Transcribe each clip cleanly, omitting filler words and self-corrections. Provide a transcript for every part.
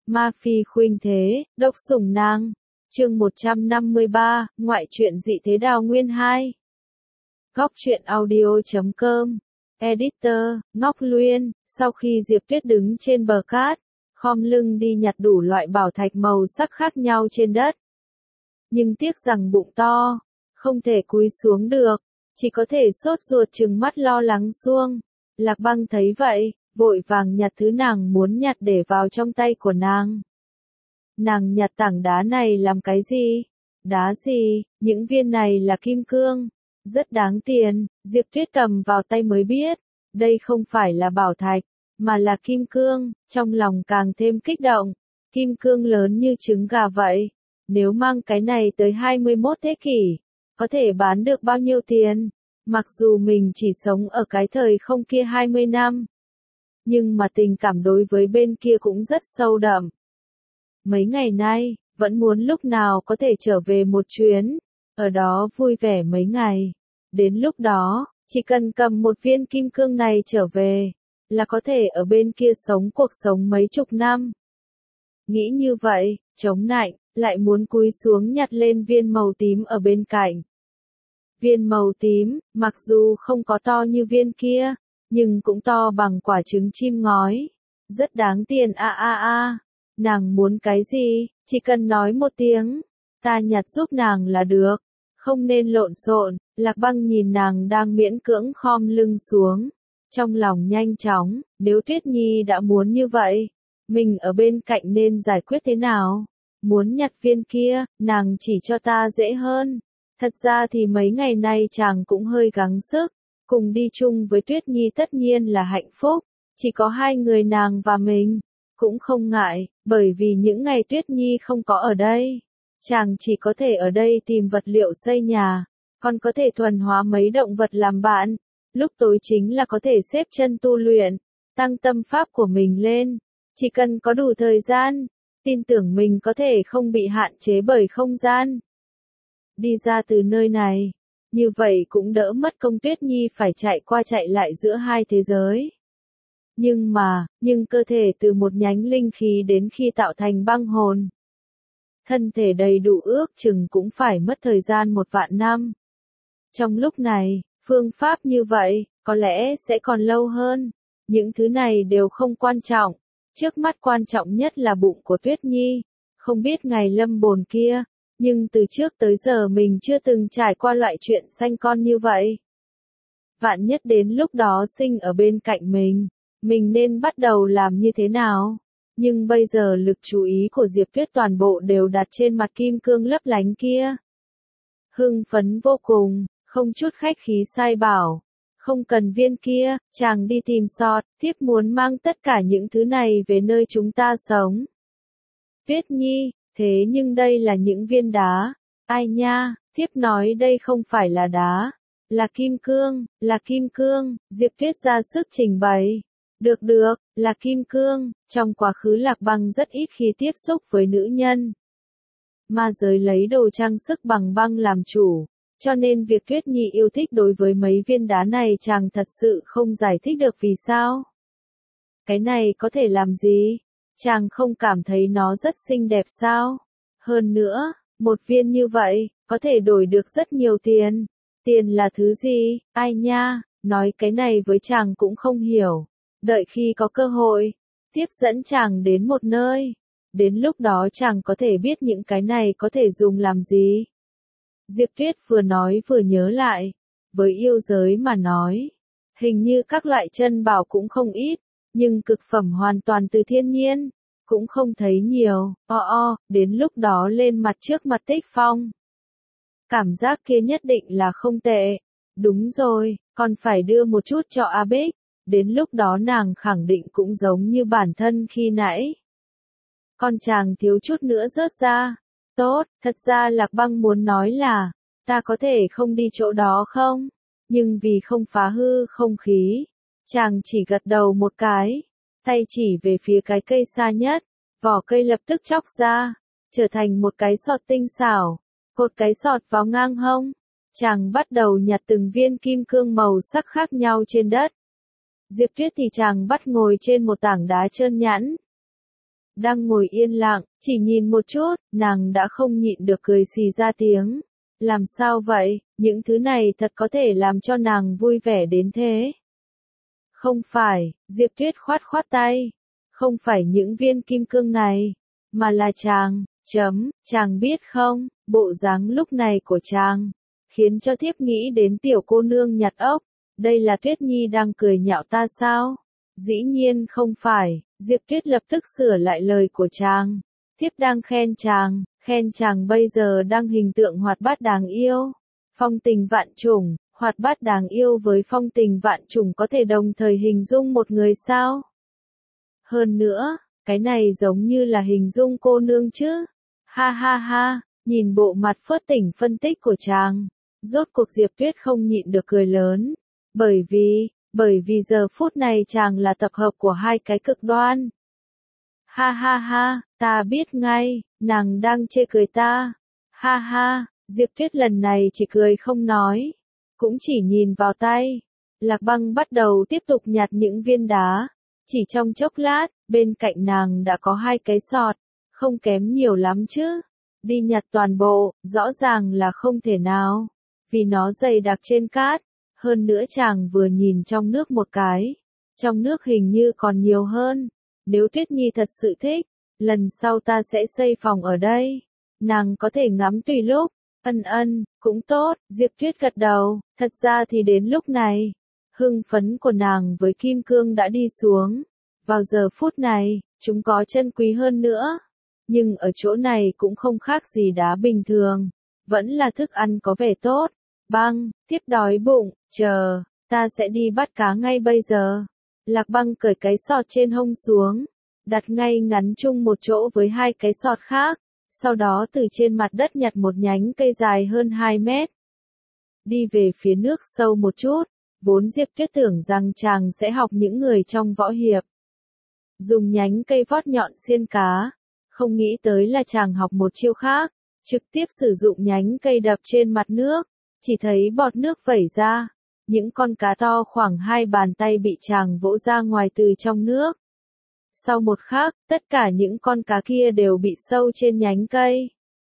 Ma phi khuynh thế, độc sủng nàng. Chương 153, ngoại truyện dị thế Đào Nguyên 2. Góc truyện audio.com. Editor, Ngọc Luyên. Sau khi Diệp Tuyết đứng trên bờ cát, khom lưng đi nhặt đủ loại bảo thạch màu sắc khác nhau trên đất. Nhưng tiếc rằng bụng to, không thể cúi xuống được, chỉ có thể sốt ruột trừng mắt lo lắng xuông. Lạc Băng thấy vậy, vội vàng nhặt thứ nàng muốn nhặt để vào trong tay của nàng. Nàng nhặt tảng đá này làm cái gì? Đá gì? Những viên này là kim cương. Rất đáng tiền. Diệp Tuyết cầm vào tay mới biết. Đây không phải là bảo thạch, mà là kim cương. Trong lòng càng thêm kích động. Kim cương lớn như trứng gà vậy. Nếu mang cái này tới 21 thế kỷ, có thể bán được bao nhiêu tiền? Mặc dù mình chỉ sống ở cái thời không kia 20 năm. Nhưng mà tình cảm đối với bên kia cũng rất sâu đậm. Mấy ngày nay, vẫn muốn lúc nào có thể trở về một chuyến, ở đó vui vẻ mấy ngày. Đến lúc đó, chỉ cần cầm một viên kim cương này trở về, là có thể ở bên kia sống cuộc sống mấy chục năm. Nghĩ như vậy, chống nạnh, lại muốn cúi xuống nhặt lên viên màu tím ở bên cạnh. Viên màu tím, mặc dù không có to như viên kia, nhưng cũng to bằng quả trứng chim ngói. Rất đáng tiền Nàng muốn cái gì, chỉ cần nói một tiếng, ta nhặt giúp nàng là được, không nên lộn xộn. Lạc Băng nhìn nàng đang miễn cưỡng khom lưng xuống, trong lòng nhanh chóng, nếu Tuyết Nhi đã muốn như vậy, mình ở bên cạnh nên giải quyết thế nào? Muốn nhặt viên kia, nàng chỉ cho ta dễ hơn. Thật ra thì mấy ngày nay chàng cũng hơi gắng sức, cùng đi chung với Tuyết Nhi tất nhiên là hạnh phúc, chỉ có hai người nàng và mình, cũng không ngại, bởi vì những ngày Tuyết Nhi không có ở đây, chàng chỉ có thể ở đây tìm vật liệu xây nhà, còn có thể thuần hóa mấy động vật làm bạn, lúc tối chính là có thể xếp chân tu luyện, tăng tâm pháp của mình lên, chỉ cần có đủ thời gian, tin tưởng mình có thể không bị hạn chế bởi không gian. Đi ra từ nơi này, như vậy cũng đỡ mất công Tuyết Nhi phải chạy qua chạy lại giữa hai thế giới. Nhưng cơ thể từ một nhánh linh khí đến khi tạo thành băng hồn. Thân thể đầy đủ ước chừng cũng phải mất thời gian 1.000.000 năm. Trong lúc này, phương pháp như vậy, có lẽ sẽ còn lâu hơn. Những thứ này đều không quan trọng. Trước mắt quan trọng nhất là bụng của Tuyết Nhi. Không biết ngày lâm bồn kia, nhưng từ trước tới giờ mình chưa từng trải qua loại chuyện sanh con như vậy. Vạn nhất đến lúc đó sinh ở bên cạnh mình nên bắt đầu làm như thế nào? Nhưng bây giờ lực chú ý của Diệp Tuyết toàn bộ đều đặt trên mặt kim cương lấp lánh kia. Hưng phấn vô cùng, không chút khách khí sai bảo. Không cần viên kia, chàng đi tìm sọt, thiếp muốn mang tất cả những thứ này về nơi chúng ta sống. Tuyết Nhi, thế nhưng đây là những viên đá. Ai nha, thiếp nói đây không phải là đá. Là kim cương, Diệp Tuyết ra sức trình bày. Được, là kim cương, trong quá khứ Lạc Băng rất ít khi tiếp xúc với nữ nhân. Ma giới lấy đồ trang sức bằng băng làm chủ, cho nên việc Tuyết Nhi yêu thích đối với mấy viên đá này chàng thật sự không giải thích được vì sao. Cái này có thể làm gì? Chàng không cảm thấy nó rất xinh đẹp sao? Hơn nữa, một viên như vậy, có thể đổi được rất nhiều tiền. Tiền là thứ gì? Ai nha, nói cái này với chàng cũng không hiểu. Đợi khi có cơ hội, tiếp dẫn chàng đến một nơi. Đến lúc đó chàng có thể biết những cái này có thể dùng làm gì. Diệp Tuyết vừa nói vừa nhớ lại. Với yêu giới mà nói, hình như các loại chân bảo cũng không ít, nhưng cực phẩm hoàn toàn từ thiên nhiên, cũng không thấy nhiều. Đến lúc đó lên mặt trước mặt Tích Phong. Cảm giác kia nhất định là không tệ. Đúng rồi, còn phải đưa một chút cho A Bích. Đến lúc đó nàng khẳng định cũng giống như bản thân khi nãy. Con chàng thiếu chút nữa rớt ra. Tốt, thật ra Lạc Băng muốn nói là, ta có thể không đi chỗ đó không? Nhưng vì không phá hư không khí, chàng chỉ gật đầu một cái, tay chỉ về phía cái cây xa nhất, vỏ cây lập tức chóc ra, trở thành một cái sọt tinh xảo, cột cái sọt vào ngang hông. Chàng bắt đầu nhặt từng viên kim cương màu sắc khác nhau trên đất. Diệp Tuyết thì chàng bắt ngồi trên một tảng đá trơn nhẵn. đang ngồi yên lặng, chỉ nhìn một chút, nàng đã không nhịn được cười xì ra tiếng. Làm sao vậy, những thứ này thật có thể làm cho nàng vui vẻ đến thế. Không phải, Diệp Tuyết khoát khoát tay. Không phải những viên kim cương này, mà là chàng, chàng biết không, bộ dáng lúc này của chàng, khiến cho thiếp nghĩ đến tiểu cô nương nhặt ốc. Đây là Tuyết Nhi đang cười nhạo ta sao? Dĩ nhiên không phải, Diệp Tuyết lập tức sửa lại lời của chàng. Thiếp đang khen chàng bây giờ đang hình tượng hoạt bát đáng yêu. Phong tình vạn trùng, hoạt bát đáng yêu với phong tình vạn trùng có thể đồng thời hình dung một người sao? Hơn nữa, cái này giống như là hình dung cô nương chứ. Ha ha ha, nhìn bộ mặt phớt tỉnh phân tích của chàng. Rốt cuộc Diệp Tuyết không nhịn được cười lớn. Bởi vì giờ phút này chàng là tập hợp của hai cái cực đoan. Ha ha ha, ta biết ngay, nàng đang chê cười ta. Ha ha, Diệp Tuyết lần này chỉ cười không nói, cũng chỉ nhìn vào tay. Lạc Băng bắt đầu tiếp tục nhặt những viên đá. Chỉ trong chốc lát, bên cạnh nàng đã có hai cái sọt, không kém nhiều lắm chứ. Đi nhặt toàn bộ, rõ ràng là không thể nào, vì nó dày đặc trên cát. Hơn nữa chàng vừa nhìn trong nước một cái, trong nước hình như còn nhiều hơn. Nếu Tuyết Nhi thật sự thích, lần sau ta sẽ xây phòng ở đây. Nàng có thể ngắm tùy lúc. Cũng tốt, Diệp Tuyết gật đầu. Thật ra thì đến lúc này, hưng phấn của nàng với kim cương đã đi xuống. Vào giờ phút này, chúng có chân quý hơn nữa. Nhưng ở chỗ này cũng không khác gì đá bình thường. Vẫn là thức ăn có vẻ tốt. Băng, tiếp đói bụng, chờ, ta sẽ đi bắt cá ngay bây giờ. Lạc Băng cởi cái sọt trên hông xuống, đặt ngay ngắn chung một chỗ với hai cái sọt khác, sau đó từ trên mặt đất nhặt một nhánh cây dài hơn 2 mét. Đi về phía nước sâu một chút, vốn Diệp Tuyết tưởng rằng chàng sẽ học những người trong võ hiệp. Dùng nhánh cây vót nhọn xiên cá, không nghĩ tới là chàng học một chiêu khác, trực tiếp sử dụng nhánh cây đập trên mặt nước, chỉ thấy bọt nước vẩy ra. Những con cá to khoảng 2 bàn tay bị chàng vỗ ra ngoài từ trong nước. Sau một khắc, tất cả những con cá kia đều bị sâu trên nhánh cây.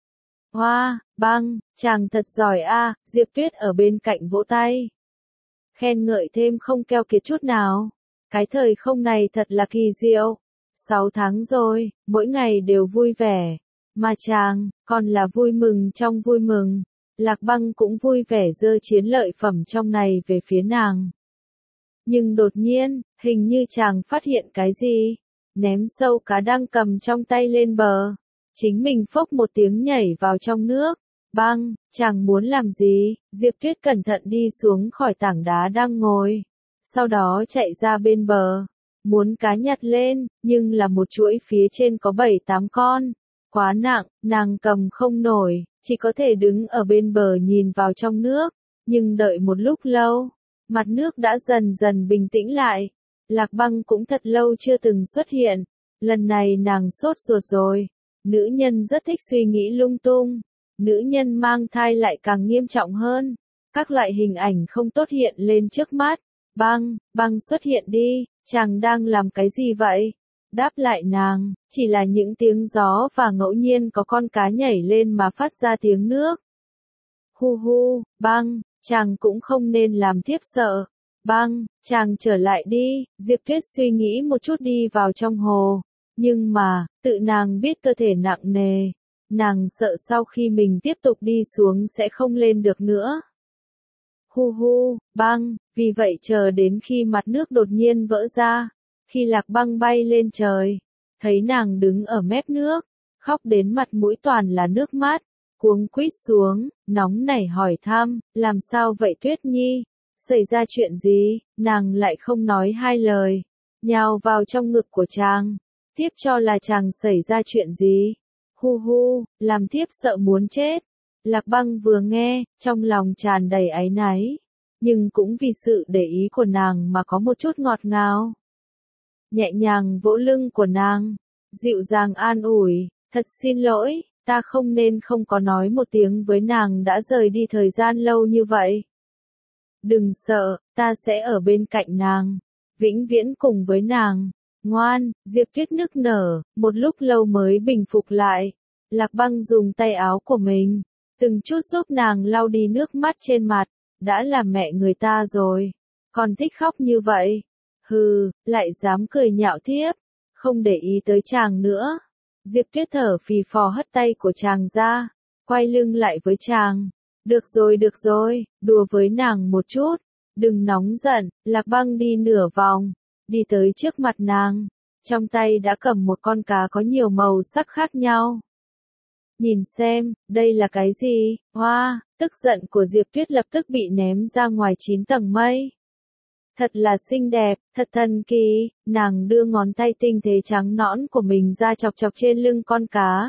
Hoa, Băng, chàng thật giỏi a, Diệp Tuyết ở bên cạnh vỗ tay. Khen ngợi thêm không keo kiệt chút nào. Cái thời không này thật là kỳ diệu. 6 tháng rồi, mỗi ngày đều vui vẻ. Mà chàng, còn là vui mừng trong vui mừng. Lạc Băng cũng vui vẻ giơ chiến lợi phẩm trong này về phía nàng. Nhưng đột nhiên, hình như chàng phát hiện cái gì. Ném sâu cá đang cầm trong tay lên bờ. Chính mình phốc một tiếng nhảy vào trong nước. Băng, chàng muốn làm gì? Diệp Tuyết cẩn thận đi xuống khỏi tảng đá đang ngồi. Sau đó chạy ra bên bờ. Muốn cá nhặt lên, nhưng là một chuỗi phía trên có 7-8 con. Quá nặng, nàng cầm không nổi, chỉ có thể đứng ở bên bờ nhìn vào trong nước. Nhưng đợi một lúc lâu, mặt nước đã dần dần bình tĩnh lại. Lạc Băng cũng thật lâu chưa từng xuất hiện. Lần này nàng sốt ruột rồi. Nữ nhân rất thích suy nghĩ lung tung. Nữ nhân mang thai lại càng nghiêm trọng hơn. Các loại hình ảnh không tốt hiện lên trước mắt. Băng xuất hiện đi, chàng đang làm cái gì vậy? Đáp lại nàng, chỉ là những tiếng gió và ngẫu nhiên có con cá nhảy lên mà phát ra tiếng nước. Hu hu, Băng, chàng cũng không nên làm thiếp sợ. Băng, chàng trở lại đi, Diệp Tuyết suy nghĩ một chút đi vào trong hồ. Nhưng mà, tự nàng biết cơ thể nặng nề. Nàng sợ sau khi mình tiếp tục đi xuống sẽ không lên được nữa. Hu hu, Băng, vì vậy chờ đến khi mặt nước đột nhiên vỡ ra. Khi Lạc Băng bay lên trời, thấy nàng đứng ở mép nước, khóc đến mặt mũi toàn là nước mắt, cuống quýt xuống, nóng nảy hỏi thăm, làm sao vậy Tuyết Nhi? Xảy ra chuyện gì? Nàng lại không nói hai lời, nhào vào trong ngực của chàng, tiếp cho là chàng xảy ra chuyện gì? Hu hu, làm thiếp sợ muốn chết. Lạc Băng vừa nghe, trong lòng tràn đầy áy náy, nhưng cũng vì sự để ý của nàng mà có một chút ngọt ngào. Nhẹ nhàng vỗ lưng của nàng, dịu dàng an ủi, thật xin lỗi, ta không nên không có nói một tiếng với nàng đã rời đi thời gian lâu như vậy. Đừng sợ, ta sẽ ở bên cạnh nàng, vĩnh viễn cùng với nàng. Ngoan, Diệp Tuyết nức nở, một lúc lâu mới bình phục lại. Lạc Băng dùng tay áo của mình, từng chút giúp nàng lau đi nước mắt trên mặt, đã là mẹ người ta rồi, còn thích khóc như vậy. Hừ, lại dám cười nhạo thiếp, không để ý tới chàng nữa. Diệp Tuyết thở phì phò hất tay của chàng ra, quay lưng lại với chàng. Được rồi, đùa với nàng một chút, đừng nóng giận. Lạc Băng đi nửa vòng, đi tới trước mặt nàng, trong tay đã cầm một con cá có nhiều màu sắc khác nhau. Nhìn xem, đây là cái gì? Hoa, tức giận của Diệp Tuyết lập tức bị ném ra ngoài 9 tầng mây. Thật là xinh đẹp, thật thần kỳ, nàng đưa ngón tay tinh tế trắng nõn của mình ra chọc chọc trên lưng con cá.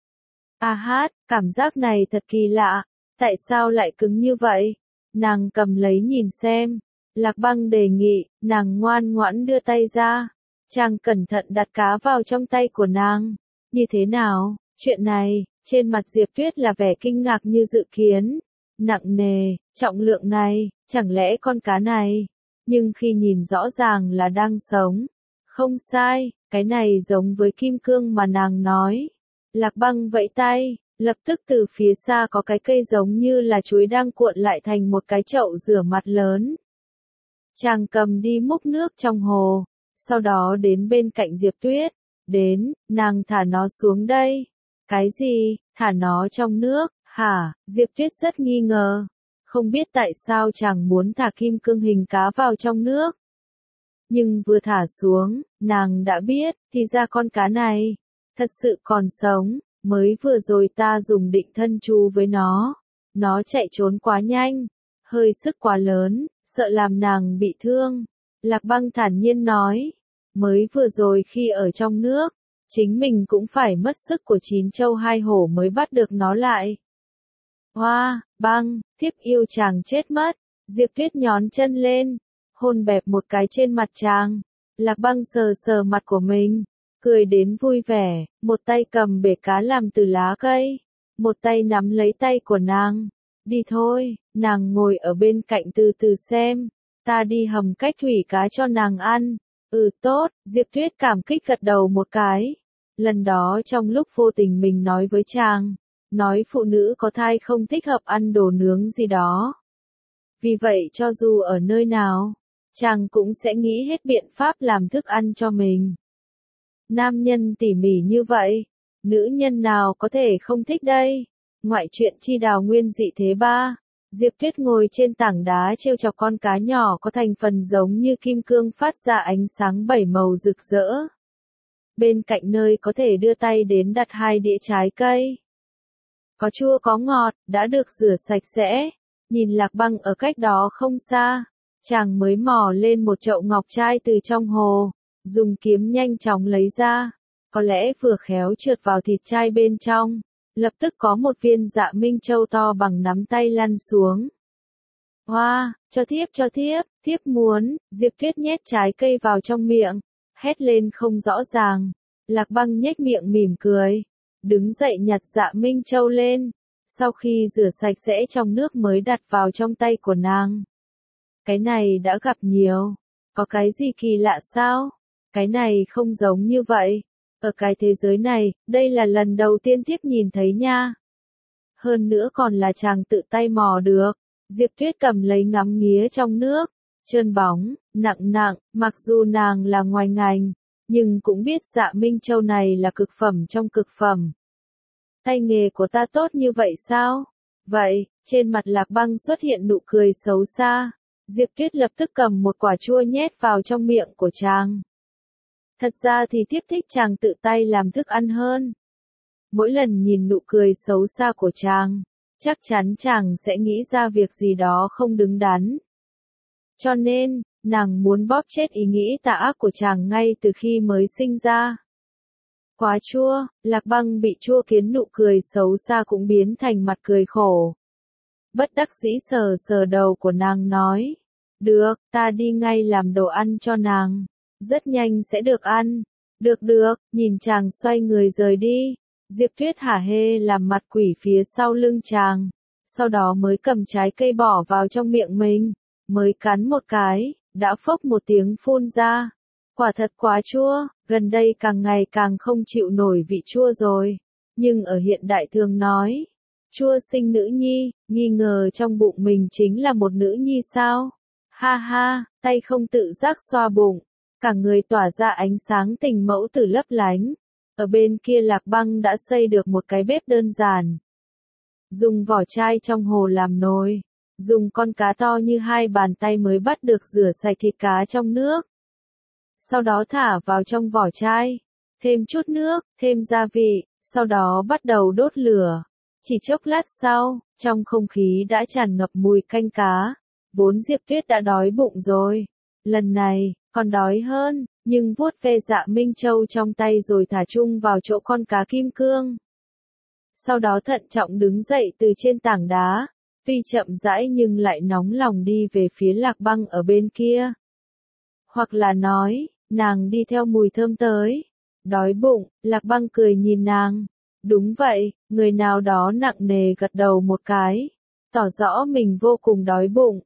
A hát, cảm giác này thật kỳ lạ, tại sao lại cứng như vậy? Nàng cầm lấy nhìn xem. Lạc Băng đề nghị, nàng ngoan ngoãn đưa tay ra. Chàng cẩn thận đặt cá vào trong tay của nàng. Như thế nào? Chuyện này, trên mặt Diệp Tuyết là vẻ kinh ngạc như dự kiến. Nặng nề, trọng lượng này, chẳng lẽ con cá này? Nhưng khi nhìn rõ ràng là đang sống. Không sai, cái này giống với kim cương mà nàng nói. Lạc Băng vẫy tay, lập tức từ phía xa có cái cây giống như là chuối đang cuộn lại thành một cái chậu rửa mặt lớn. Chàng cầm đi múc nước trong hồ, sau đó đến bên cạnh Diệp Tuyết. Đến, nàng thả nó xuống đây. Cái gì, thả nó trong nước, hả? Diệp Tuyết rất nghi ngờ. Không biết tại sao chàng muốn thả kim cương hình cá vào trong nước. Nhưng vừa thả xuống, nàng đã biết, thì ra con cá này, thật sự còn sống. Mới vừa rồi ta dùng định thân chú với nó chạy trốn quá nhanh, hơi sức quá lớn, sợ làm nàng bị thương. Lạc Băng thản nhiên nói, mới vừa rồi khi ở trong nước, chính mình cũng phải mất sức của 9 châu 2 hổ mới bắt được nó lại. Hoa, Băng, thiếp yêu chàng chết mất. Diệp Tuyết nhón chân lên, hôn bẹp một cái trên mặt chàng. Lạc Băng sờ sờ mặt của mình, cười đến vui vẻ, một tay cầm bể cá làm từ lá cây, một tay nắm lấy tay của nàng. Đi thôi, nàng ngồi ở bên cạnh từ từ xem, ta đi hầm cách thủy cá cho nàng ăn. Ừ tốt, Diệp Tuyết cảm kích gật đầu một cái. Lần đó trong lúc vô tình mình nói với chàng, nói phụ nữ có thai không thích hợp ăn đồ nướng gì đó. Vì vậy cho dù ở nơi nào, chàng cũng sẽ nghĩ hết biện pháp làm thức ăn cho mình. Nam nhân tỉ mỉ như vậy, nữ nhân nào có thể không thích đây? Ngoại truyện chi đào nguyên dị thế 3. Diệp Tuyết ngồi trên tảng đá trêu chọc con cá nhỏ có thành phần giống như kim cương phát ra ánh sáng 7 màu rực rỡ. Bên cạnh nơi có thể đưa tay đến đặt 2 đĩa trái cây. Có chua có ngọt, đã được rửa sạch sẽ. Nhìn Lạc Băng ở cách đó không xa, chàng mới mò lên một chậu ngọc trai từ trong hồ, dùng kiếm nhanh chóng lấy ra. Có lẽ vừa khéo trượt vào thịt trai bên trong, lập tức có một viên Dạ Minh Châu to bằng nắm tay lăn xuống. Hoa, cho thiếp, thiếp muốn. Diệp Tuyết nhét trái cây vào trong miệng, hét lên không rõ ràng. Lạc Băng nhếch miệng mỉm cười, đứng dậy nhặt Dạ Minh Châu lên, sau khi rửa sạch sẽ trong nước mới đặt vào trong tay của nàng. Cái này đã gặp nhiều, có cái gì kỳ lạ sao? Cái này không giống như vậy. Ở cái thế giới này, đây là lần đầu tiên thiếp nhìn thấy nha. Hơn nữa còn là chàng tự tay mò được. Diệp Tuyết cầm lấy ngắm nghía trong nước, trơn bóng, nặng, mặc dù nàng là ngoài ngành, nhưng cũng biết Dạ Minh Châu này là cực phẩm trong cực phẩm. Tay nghề của ta tốt như vậy sao? Vậy, trên mặt Lạc Băng xuất hiện nụ cười xấu xa. Diệp Tuyết lập tức cầm một quả chua nhét vào trong miệng của chàng. Thật ra thì thiếp thích chàng tự tay làm thức ăn hơn. Mỗi lần nhìn nụ cười xấu xa của chàng, chắc chắn chàng sẽ nghĩ ra việc gì đó không đứng đắn. Cho nên, nàng muốn bóp chết ý nghĩ tà ác của chàng ngay từ khi mới sinh ra. Quá chua, Lạc Băng bị chua khiến nụ cười xấu xa cũng biến thành mặt cười khổ. Bất đắc dĩ sờ sờ đầu của nàng nói. Được, ta đi ngay làm đồ ăn cho nàng. Rất nhanh sẽ được ăn. Được, nhìn chàng xoay người rời đi. Diệp Tuyết hả hê làm mặt quỷ phía sau lưng chàng. Sau đó mới cầm trái cây bỏ vào trong miệng mình. Mới cắn một cái, đã phốc một tiếng phun ra. Quả thật quá chua, gần đây càng ngày càng không chịu nổi vị chua rồi. Nhưng ở hiện đại thường nói, chua sinh nữ nhi, nghi ngờ trong bụng mình chính là một nữ nhi sao? Ha ha, tay không tự giác xoa bụng, cả người tỏa ra ánh sáng tình mẫu tử lấp lánh. Ở bên kia Lạc Băng đã xây được một cái bếp đơn giản. Dùng vỏ chai trong hồ làm nồi, dùng con cá to như hai bàn tay mới bắt được rửa sạch thịt cá trong nước. Sau đó thả vào trong vỏ chai, thêm chút nước, thêm gia vị, sau đó bắt đầu đốt lửa. Chỉ chốc lát sau, trong không khí đã tràn ngập mùi canh cá. Vốn Diệp Tuyết đã đói bụng rồi. Lần này, còn đói hơn, nhưng vuốt ve Dạ Minh Châu trong tay rồi thả chung vào chỗ con cá kim cương. Sau đó thận trọng đứng dậy từ trên tảng đá, tuy chậm rãi nhưng lại nóng lòng đi về phía Lạc Băng ở bên kia. Hoặc là nói, nàng đi theo mùi thơm tới. Đói bụng, Lạc Băng cười nhìn nàng. Đúng vậy, người nào đó nặng nề gật đầu một cái, tỏ rõ mình vô cùng đói bụng.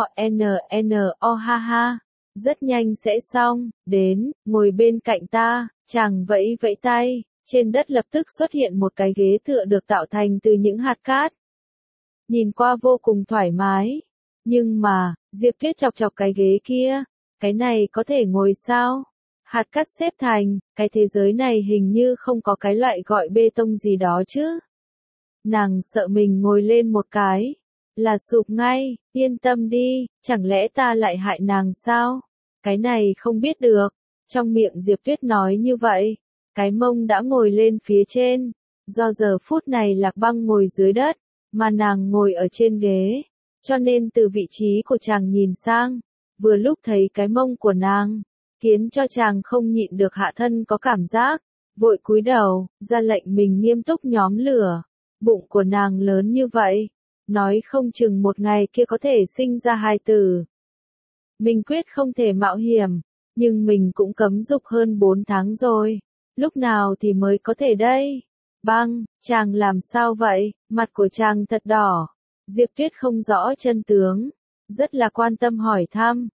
O ha ha, rất nhanh sẽ xong, đến, ngồi bên cạnh ta, chàng vẫy vẫy tay, trên đất lập tức xuất hiện một cái ghế tựa được tạo thành từ những hạt cát. Nhìn qua vô cùng thoải mái, nhưng mà, Diệp Tuyết chọc chọc cái ghế kia, cái này có thể ngồi sao? Hạt cát xếp thành, cái thế giới này hình như không có cái loại gọi bê tông gì đó chứ. Nàng sợ mình ngồi lên một cái, là sụp ngay, yên tâm đi, chẳng lẽ ta lại hại nàng sao? Cái này không biết được. Trong miệng Diệp Tuyết nói như vậy, cái mông đã ngồi lên phía trên. Do giờ phút này Lạc Băng ngồi dưới đất, mà nàng ngồi ở trên ghế, cho nên từ vị trí của chàng nhìn sang, vừa lúc thấy cái mông của nàng, khiến cho chàng không nhịn được hạ thân có cảm giác, vội cúi đầu, ra lệnh mình nghiêm túc nhóm lửa. Bụng của nàng lớn như vậy, nói không chừng một ngày kia có thể sinh ra hài tử. Mình quyết không thể mạo hiểm, nhưng mình cũng cấm dục hơn 4 tháng rồi, lúc nào thì mới có thể đây? Băng, chàng làm sao vậy? Mặt của chàng thật đỏ. Diệp Tuyết không rõ chân tướng, rất là quan tâm hỏi thăm.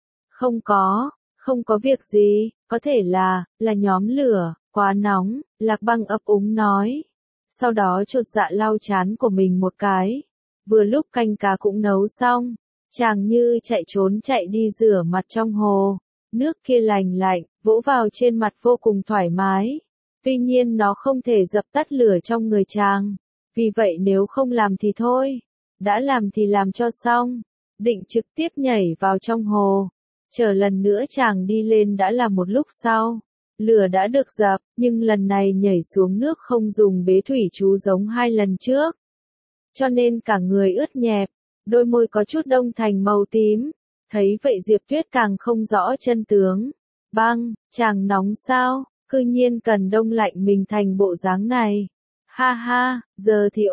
Không có việc gì, có thể là nhóm lửa, quá nóng, Lạc Băng ấp úng nói. Sau đó chột dạ lau trán của mình một cái. Vừa lúc canh cá cũng nấu xong, chàng như chạy trốn chạy đi rửa mặt trong hồ. Nước kia lành lạnh, vỗ vào trên mặt vô cùng thoải mái. Tuy nhiên nó không thể dập tắt lửa trong người chàng. Vì vậy nếu không làm thì thôi. Đã làm thì làm cho xong. Định trực tiếp nhảy vào trong hồ. Chờ lần nữa chàng đi lên đã là một lúc sau. Lửa đã được dập, nhưng lần này nhảy xuống nước không dùng bế thủy chú giống 2 lần trước. Cho nên cả người ướt nhẹp, đôi môi có chút đông thành màu tím. Thấy vậy Diệp Tuyết càng không rõ chân tướng. Băng, chàng nóng sao, cư nhiên cần đông lạnh mình thành bộ dáng này. Ha ha, giờ thì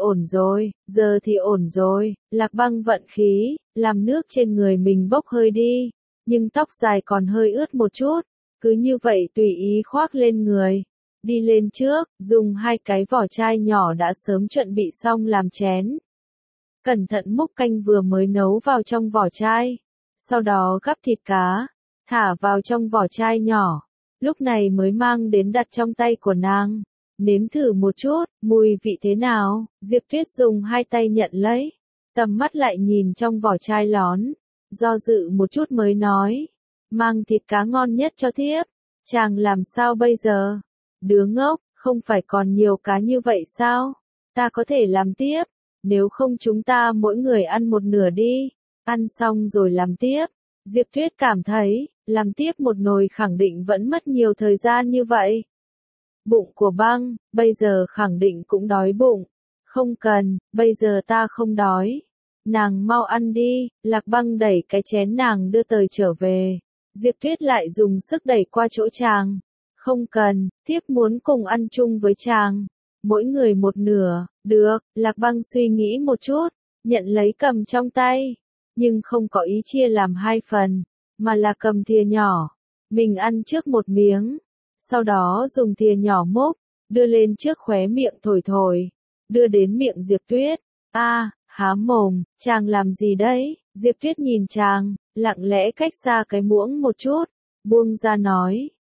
ổn rồi, Lạc Băng vận khí, làm nước trên người mình bốc hơi đi. Nhưng tóc dài còn hơi ướt một chút, cứ như vậy tùy ý khoác lên người. Đi lên trước, dùng 2 cái vỏ chai nhỏ đã sớm chuẩn bị xong làm chén. Cẩn thận múc canh vừa mới nấu vào trong vỏ chai. Sau đó gắp thịt cá, thả vào trong vỏ chai nhỏ. Lúc này mới mang đến đặt trong tay của nàng. Nếm thử một chút, mùi vị thế nào? Diệp Tuyết dùng 2 tay nhận lấy. Tầm mắt lại nhìn trong vỏ chai lón. Do dự một chút mới nói. Mang thịt cá ngon nhất cho thiếp. Chàng làm sao bây giờ? Đứa ngốc, không phải còn nhiều cá như vậy sao? Ta có thể làm tiếp. Nếu không chúng ta mỗi người ăn một nửa đi. Ăn xong rồi làm tiếp. Diệp Tuyết cảm thấy, làm tiếp một nồi khẳng định vẫn mất nhiều thời gian như vậy. Bụng của Băng, bây giờ khẳng định cũng đói bụng. Không cần, bây giờ ta không đói. Nàng mau ăn đi, Lạc Băng đẩy cái chén nàng đưa tới trở về. Diệp Tuyết lại dùng sức đẩy qua chỗ chàng. Không cần, thiếp muốn cùng ăn chung với chàng. Mỗi người một nửa, được, Lạc Băng suy nghĩ một chút, nhận lấy cầm trong tay. Nhưng không có ý chia làm 2 phần, mà là cầm thìa nhỏ. Mình ăn trước một miếng, sau đó dùng thìa nhỏ múc, đưa lên trước khóe miệng thổi thổi, đưa đến miệng Diệp Tuyết. Há mồm, chàng làm gì đấy? Diệp Tuyết nhìn chàng, lặng lẽ cách xa cái muỗng một chút, buông ra nói,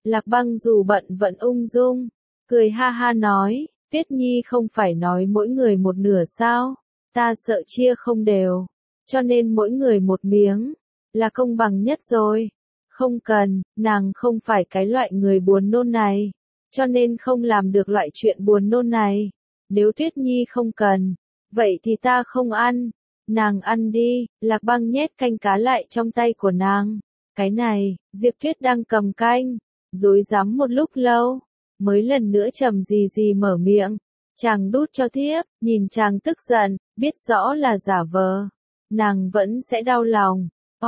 Lạc Băng dù bận vẫn ung dung, cười ha ha nói, Tuyết Nhi không phải nói mỗi người một nửa sao, ta sợ chia không đều, cho nên mỗi người một miếng, là công bằng nhất rồi. Không cần, nàng không phải cái loại người buồn nôn này, cho nên không làm được loại chuyện buồn nôn này. Nếu Tuyết Nhi không cần, vậy thì ta không ăn. Nàng ăn đi, Lạc Băng nhét canh cá lại trong tay của nàng. Cái này, Diệp Tuyết đang cầm canh, rối rắm một lúc lâu, mới lần nữa trầm gì gì mở miệng. Chàng đút cho thiếp, nhìn chàng tức giận, biết rõ là giả vờ. Nàng vẫn sẽ đau lòng.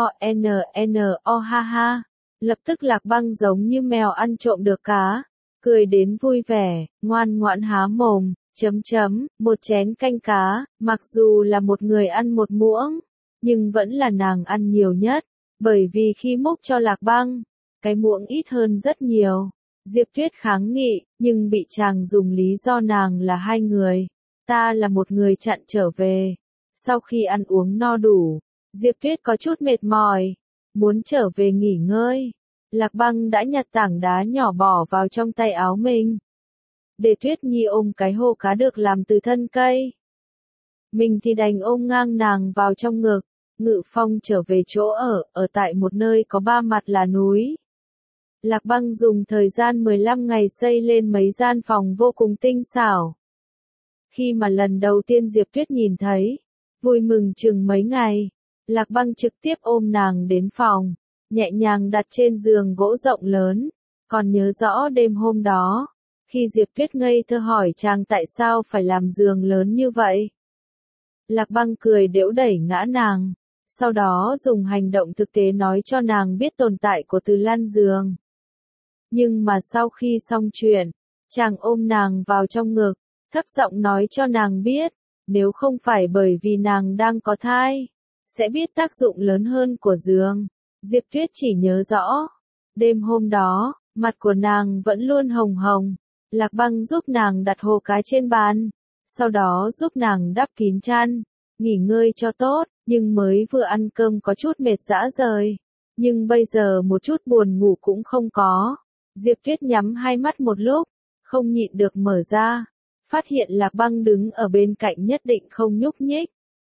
O ha ha. Lập tức Lạc Băng giống như mèo ăn trộm được cá, cười đến vui vẻ, ngoan ngoãn há mồm, một chén canh cá, mặc dù là một người ăn một muỗng, nhưng vẫn là nàng ăn nhiều nhất, bởi vì khi múc cho Lạc Băng, cái muỗng ít hơn rất nhiều. Diệp Tuyết kháng nghị, nhưng bị chàng dùng lý do nàng là hai người, ta là một người chặn trở về. Sau khi ăn uống no đủ, Diệp Tuyết có chút mệt mỏi, muốn trở về nghỉ ngơi. Lạc Băng đã nhặt tảng đá nhỏ bỏ vào trong tay áo mình, để Tuyết Nhi ôm cái hồ cá được làm từ thân cây. Mình thì đành ôm ngang nàng vào trong ngực, Ngự Phong trở về chỗ ở tại một nơi có ba mặt là núi. Lạc Băng dùng thời gian 15 ngày xây lên mấy gian phòng vô cùng tinh xảo. Khi mà lần đầu tiên Diệp Tuyết nhìn thấy, vui mừng chừng mấy ngày, Lạc Băng trực tiếp ôm nàng đến phòng, nhẹ nhàng đặt trên giường gỗ rộng lớn. Còn nhớ rõ đêm hôm đó, khi Diệp Tuyết ngây thơ hỏi chàng tại sao phải làm giường lớn như vậy. Lạc Băng cười đễu đẩy ngã nàng, sau đó dùng hành động thực tế nói cho nàng biết tồn tại của từ lan giường. Nhưng mà sau khi xong chuyện, chàng ôm nàng vào trong ngực, thấp giọng nói cho nàng biết, nếu không phải bởi vì nàng đang có thai, sẽ biết tác dụng lớn hơn của giường. Diệp Tuyết chỉ nhớ rõ, đêm hôm đó, mặt của nàng vẫn luôn hồng hồng. Lạc Băng giúp nàng đặt hồ cá trên bàn, sau đó giúp nàng đắp kín chăn, nghỉ ngơi cho tốt, nhưng mới vừa ăn cơm có chút mệt rã rời. Nhưng bây giờ một chút buồn ngủ cũng không có. Diệp Tuyết nhắm hai mắt một lúc, không nhịn được mở ra, phát hiện Lạc Băng đứng ở bên cạnh nhất định không nhúc nhích.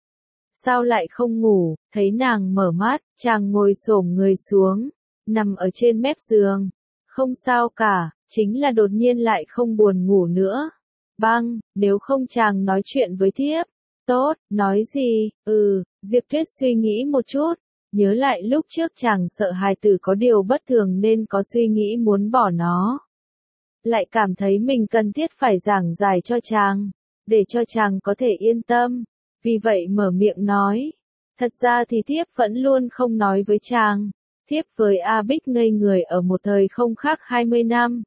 Sao lại không ngủ, thấy nàng mở mắt, chàng ngồi xổm người xuống, nằm ở trên mép giường. Không sao cả, chính là đột nhiên lại không buồn ngủ nữa. Băng, nếu không chàng nói chuyện với thiếp. Tốt, nói gì, Diệp Tuyết suy nghĩ một chút, nhớ lại lúc trước chàng sợ hài tử có điều bất thường nên có suy nghĩ muốn bỏ nó. Lại cảm thấy mình cần thiết phải giảng giải cho chàng, để cho chàng có thể yên tâm. Vì vậy mở miệng nói, thật ra thì thiếp vẫn luôn không nói với chàng. Thiếp với A Bích ngây người ở một thời không khác 20 năm.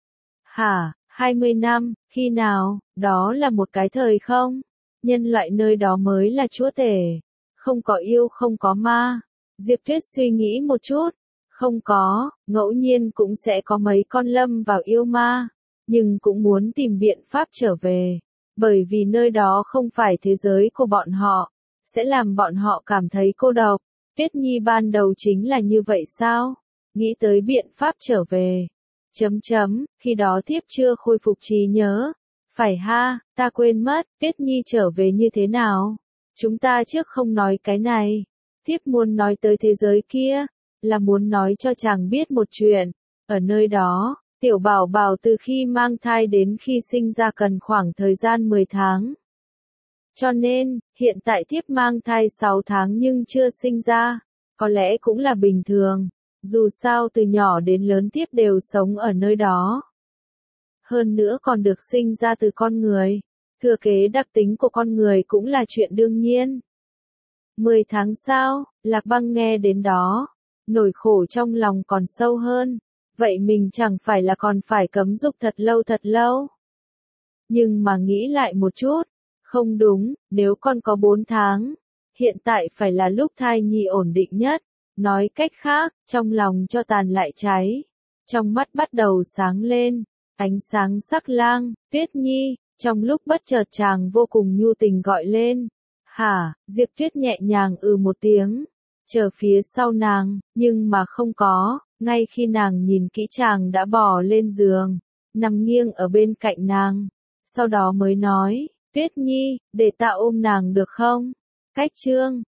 Hả, 20 năm, khi nào, đó là một cái thời không? Nhân loại nơi đó mới là chúa tể. Không có yêu không có ma. Diệp Tuyết suy nghĩ một chút. Không có, ngẫu nhiên cũng sẽ có mấy con lâm vào yêu ma. Nhưng cũng muốn tìm biện pháp trở về. Bởi vì nơi đó không phải thế giới của bọn họ. Sẽ làm bọn họ cảm thấy cô độc. Tuyết Nhi ban đầu chính là như vậy sao? Nghĩ tới biện pháp trở về. Khi đó thiếp chưa khôi phục trí nhớ. Phải ha, ta quên mất, Tuyết Nhi trở về như thế nào? Chúng ta trước không nói cái này. Thiếp muốn nói tới thế giới kia, là muốn nói cho chàng biết một chuyện. Ở nơi đó, tiểu bảo bảo từ khi mang thai đến khi sinh ra cần khoảng thời gian 10 tháng. Cho nên, hiện tại thiếp mang thai 6 tháng nhưng chưa sinh ra, có lẽ cũng là bình thường, dù sao từ nhỏ đến lớn thiếp đều sống ở nơi đó. Hơn nữa còn được sinh ra từ con người, thừa kế đặc tính của con người cũng là chuyện đương nhiên. 10 tháng sau, Lạc Băng nghe đến đó, nỗi khổ trong lòng còn sâu hơn, vậy mình chẳng phải là còn phải cấm dục thật lâu. Nhưng mà nghĩ lại một chút, không đúng, nếu con có 4 tháng, hiện tại phải là lúc thai nhi ổn định nhất. Nói cách khác, trong lòng cho tàn lại cháy, trong mắt bắt đầu sáng lên, ánh sáng sắc lang, Tuyết Nhi, trong lúc bất chợt chàng vô cùng nhu tình gọi lên. Hả, Diệp Tuyết nhẹ nhàng một tiếng, chờ phía sau nàng, nhưng mà không có, Ngay khi nàng nhìn kỹ chàng đã bò lên giường, nằm nghiêng ở bên cạnh nàng, sau đó mới nói, Tuyết Nhi, để ta ôm nàng được không? Cách chương